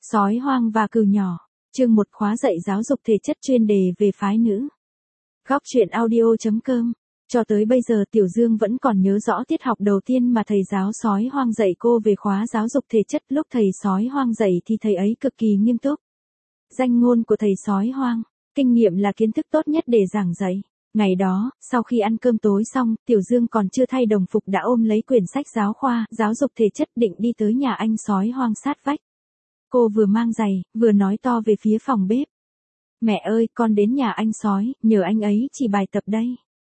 Sói hoang và cừu nhỏ. Chương 1 khóa dạy giáo dục thể chất chuyên đề về phái nữ. Góc truyện audio.com. Cho tới bây giờ Tiểu Dương vẫn còn nhớ rõ tiết học đầu tiên mà thầy giáo sói hoang dạy cô về khóa giáo dục thể chất. Lúc thầy sói hoang dạy thì thầy ấy cực kỳ nghiêm túc. Danh ngôn của thầy sói hoang: kinh nghiệm là kiến thức tốt nhất để giảng dạy. Ngày đó, sau khi ăn cơm tối xong, Tiểu Dương còn chưa thay đồng phục đã ôm lấy quyển sách giáo khoa, giáo dục thể chất định đi tới nhà anh sói hoang sát vách. Cô vừa mang giày, vừa nói to về phía phòng bếp. Mẹ ơi, con đến nhà anh sói, nhờ anh ấy chỉ bài tập đây.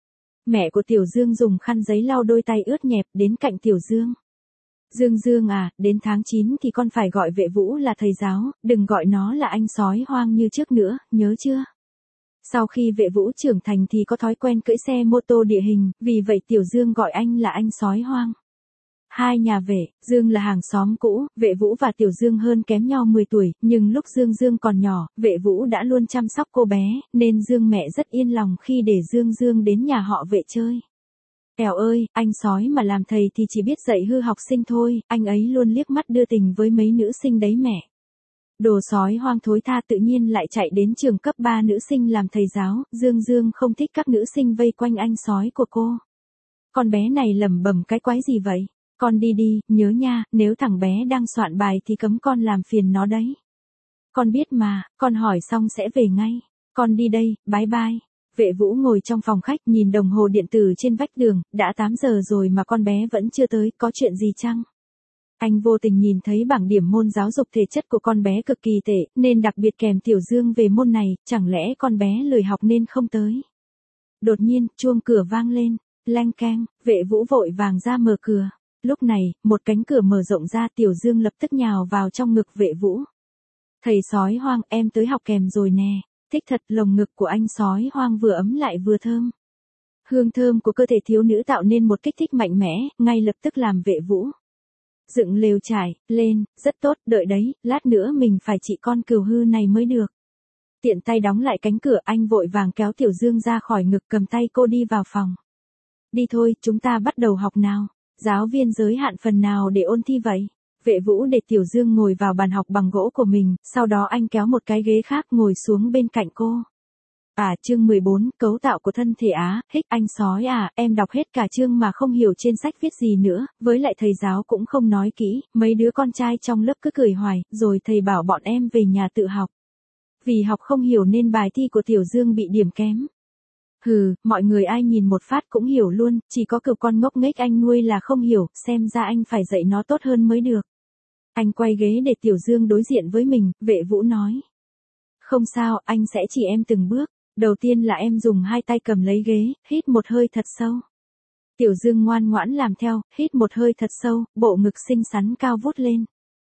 Mẹ của Tiểu Dương dùng khăn giấy lau đôi tay ướt nhẹp đến cạnh Tiểu Dương. Dương à, đến tháng 9 thì con phải gọi Vệ Vũ là thầy giáo, đừng gọi nó là anh sói hoang như trước nữa, nhớ chưa? Sau khi Vệ Vũ trưởng thành thì có thói quen cưỡi xe mô tô địa hình, vì vậy Tiểu Dương gọi anh là anh sói hoang. Hai nhà Vệ, Dương là hàng xóm cũ, Vệ Vũ và Tiểu Dương hơn kém nhau 10 tuổi, nhưng lúc Dương còn nhỏ, Vệ Vũ đã luôn chăm sóc cô bé, nên Dương mẹ rất yên lòng khi để Dương đến nhà họ Vệ chơi. Èo ơi, anh sói mà làm thầy thì chỉ biết dạy hư học sinh thôi, anh ấy luôn liếc mắt đưa tình với mấy nữ sinh đấy mẹ. Đồ sói hoang thối tha tự nhiên lại chạy đến trường cấp 3 nữ sinh làm thầy giáo, Dương không thích các nữ sinh vây quanh anh sói của cô. Con bé này lẩm bẩm cái quái gì vậy? Con đi đi, nhớ nha, nếu thằng bé đang soạn bài thì cấm con làm phiền nó đấy. Con biết mà, con hỏi xong sẽ về ngay. Con đi đây, bye bye. Vệ Vũ ngồi trong phòng khách nhìn đồng hồ điện tử trên vách tường, đã 8 giờ rồi mà con bé vẫn chưa tới, có chuyện gì chăng? Anh vô tình nhìn thấy bảng điểm môn giáo dục thể chất của con bé cực kỳ tệ, nên đặc biệt kèm Tiểu Dương về môn này, chẳng lẽ con bé lười học nên không tới? Đột nhiên, chuông cửa vang lên, leng keng, Vệ Vũ vội vàng ra mở cửa. Lúc này, một cánh cửa mở rộng ra, Tiểu Dương lập tức nhào vào trong ngực Vệ Vũ. Thầy sói hoang, em tới học kèm rồi nè. Thích thật, lồng ngực của anh sói hoang vừa ấm lại vừa thơm. Hương thơm của cơ thể thiếu nữ tạo nên một kích thích mạnh mẽ, ngay lập tức làm Vệ Vũ dựng lều trải lên, rất tốt, đợi đấy, lát nữa mình phải trị con cừu hư này mới được. Tiện tay đóng lại cánh cửa, anh vội vàng kéo Tiểu Dương ra khỏi ngực, cầm tay cô đi vào phòng. Đi thôi, chúng ta bắt đầu học nào. Giáo viên giới hạn phần nào để ôn thi vậy? Vệ Vũ để Tiểu Dương ngồi vào bàn học bằng gỗ của mình, sau đó anh kéo một cái ghế khác ngồi xuống bên cạnh cô. Chương 14, cấu tạo của thân thể anh sói à, em đọc hết cả chương mà không hiểu trên sách viết gì nữa, với lại thầy giáo cũng không nói kỹ, mấy đứa con trai trong lớp cứ cười hoài, rồi thầy bảo bọn em về nhà tự học. Vì học không hiểu nên bài thi của Tiểu Dương bị điểm kém. Hừ, mọi người ai nhìn một phát cũng hiểu luôn, chỉ có cừu con ngốc nghếch anh nuôi là không hiểu, xem ra anh phải dạy nó tốt hơn mới được. Anh quay ghế để Tiểu Dương đối diện với mình, Vệ Vũ nói. Không sao, anh sẽ chỉ em từng bước. Đầu tiên là em dùng hai tay cầm lấy ghế, hít một hơi thật sâu. Tiểu Dương ngoan ngoãn làm theo, hít một hơi thật sâu, bộ ngực xinh xắn cao vút lên.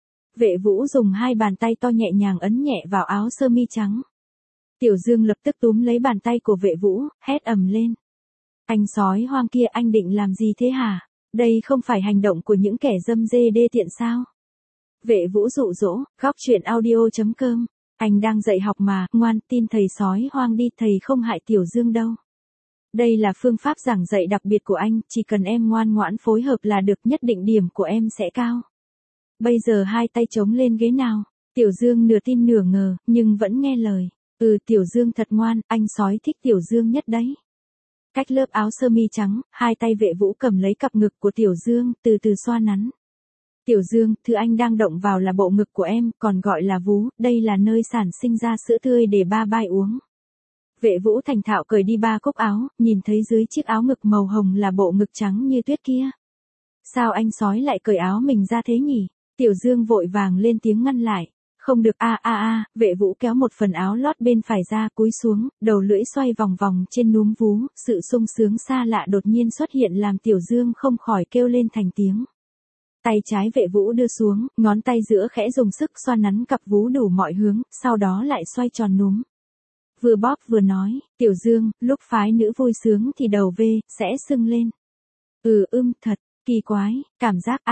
Vệ Vũ dùng hai bàn tay to nhẹ nhàng ấn nhẹ vào áo sơ mi trắng. Tiểu Dương lập tức túm lấy bàn tay của Vệ Vũ, hét ầm lên. Anh sói hoang kia, anh định làm gì thế hả? Đây không phải hành động của những kẻ dâm dê đê tiện sao? Vệ Vũ dụ dỗ, góc truyện audio.com. Anh đang dạy học mà, ngoan, tin thầy sói hoang đi, thầy không hại Tiểu Dương đâu. Đây là phương pháp giảng dạy đặc biệt của anh, chỉ cần em ngoan ngoãn phối hợp là được, nhất định điểm của em sẽ cao. Bây giờ hai tay chống lên ghế nào. Tiểu Dương nửa tin nửa ngờ, nhưng vẫn nghe lời. Tiểu Dương thật ngoan, anh sói thích Tiểu Dương nhất đấy. Cách lớp áo sơ mi trắng, hai tay Vệ Vũ cầm lấy cặp ngực của Tiểu Dương, từ từ xoa nắn. Tiểu Dương, thứ anh đang động vào là bộ ngực của em, còn gọi là vú, đây là nơi sản sinh ra sữa tươi để ba bai uống. Vệ Vũ thành thạo cởi đi ba cúc áo, nhìn thấy dưới chiếc áo ngực màu hồng là bộ ngực trắng như tuyết kia. Sao anh sói lại cởi áo mình ra thế nhỉ? Tiểu Dương vội vàng lên tiếng ngăn lại. Không được Vệ Vũ kéo một phần áo lót bên phải ra, cúi xuống, đầu lưỡi xoay vòng vòng trên núm vú, sự sung sướng xa lạ đột nhiên xuất hiện làm Tiểu Dương không khỏi kêu lên thành tiếng. Tay trái Vệ Vũ đưa xuống, ngón tay giữa khẽ dùng sức xoa nắn cặp vú đủ mọi hướng, sau đó lại xoay tròn núm. Vừa bóp vừa nói, Tiểu Dương, lúc phái nữ vui sướng thì đầu sẽ sưng lên. Thật, kỳ quái, cảm giác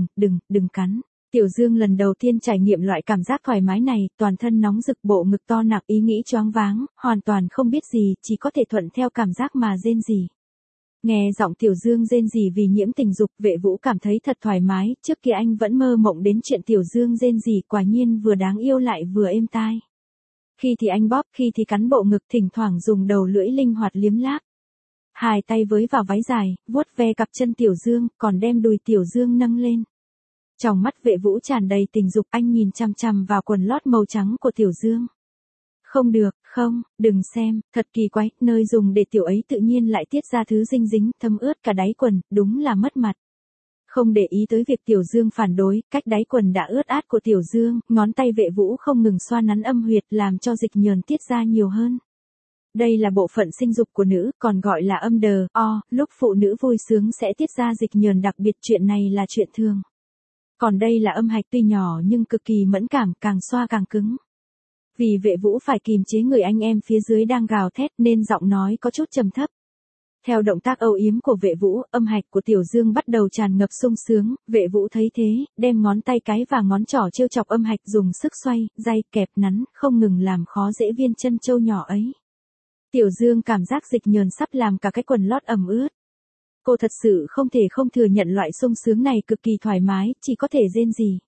đừng cắn. Tiểu Dương lần đầu tiên trải nghiệm loại cảm giác thoải mái này, toàn thân nóng rực, bộ ngực to nặng, ý nghĩ choáng váng, hoàn toàn không biết gì, chỉ có thể thuận theo cảm giác mà rên rỉ. Nghe giọng Tiểu Dương rên rỉ vì nhiễm tình dục, Vệ Vũ cảm thấy thật thoải mái, trước kia anh vẫn mơ mộng đến chuyện Tiểu Dương rên rỉ, quả nhiên vừa đáng yêu lại vừa êm tai. Khi thì anh bóp, khi thì cắn bộ ngực, thỉnh thoảng dùng đầu lưỡi linh hoạt liếm láp. Hai tay với vào váy dài, vuốt ve cặp chân Tiểu Dương, còn đem đùi Tiểu Dương nâng lên. Trong mắt Vệ Vũ tràn đầy tình dục, anh nhìn chằm chằm vào quần lót màu trắng của Tiểu Dương. Không được, không, đừng xem, thật kỳ quái, nơi dùng để tiểu ấy tự nhiên lại tiết ra thứ dinh dính, thấm ướt cả đáy quần, đúng là mất mặt. Không để ý tới việc Tiểu Dương phản đối, cách đáy quần đã ướt át của Tiểu Dương, ngón tay Vệ Vũ không ngừng xoa nắn âm huyệt làm cho dịch nhờn tiết ra nhiều hơn. Đây là bộ phận sinh dục của nữ, còn gọi là âm đờ, lúc phụ nữ vui sướng sẽ tiết ra dịch nhờn, đặc biệt chuyện này là chuyện thường. Còn đây là âm hạch, tuy nhỏ nhưng cực kỳ mẫn cảm, càng xoa càng cứng. Vì Vệ Vũ phải kìm chế người anh em phía dưới đang gào thét nên giọng nói có chút trầm thấp. Theo động tác âu yếm của Vệ Vũ, âm hạch của Tiểu Dương bắt đầu tràn ngập sung sướng, Vệ Vũ thấy thế, đem ngón tay cái và ngón trỏ trêu chọc âm hạch, dùng sức xoay, day, kẹp nắn, không ngừng làm khó dễ viên chân châu nhỏ ấy. Tiểu Dương cảm giác dịch nhờn sắp làm cả cái quần lót ẩm ướt. Cô thật sự không thể không thừa nhận loại sung sướng này cực kỳ thoải mái, chỉ có thể rên rỉ.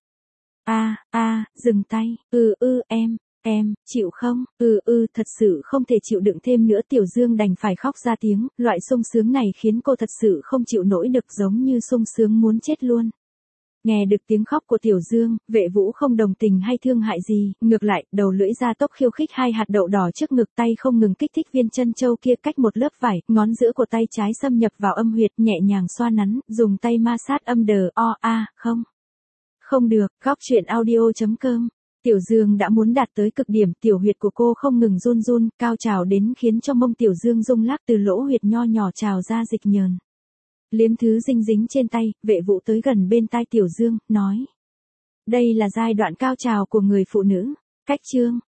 Dừng tay, em, chịu không, thật sự không thể chịu đựng thêm nữa. Tiểu Dương đành phải khóc ra tiếng, loại sung sướng này khiến cô thật sự không chịu nổi được, giống như sung sướng muốn chết luôn. Nghe được tiếng khóc của Tiểu Dương, Vệ Vũ không đồng tình hay thương hại gì, ngược lại, đầu lưỡi ra tốc khiêu khích hai hạt đậu đỏ trước ngực, tay không ngừng kích thích viên chân châu kia, cách một lớp vải, ngón giữa của tay trái xâm nhập vào âm huyệt, nhẹ nhàng xoa nắn, dùng tay ma sát âm đờ, không được, góc truyện audio.com. Tiểu Dương đã muốn đạt tới cực điểm, tiểu huyệt của cô không ngừng run run, cao trào đến khiến cho mông Tiểu Dương rung lắc, từ lỗ huyệt nho nhỏ trào ra dịch nhờn. Liếm thứ dinh dính trên tay, Vệ Vũ tới gần bên tai Tiểu Dương, nói. Đây là giai đoạn cao trào của người phụ nữ. Cách chương.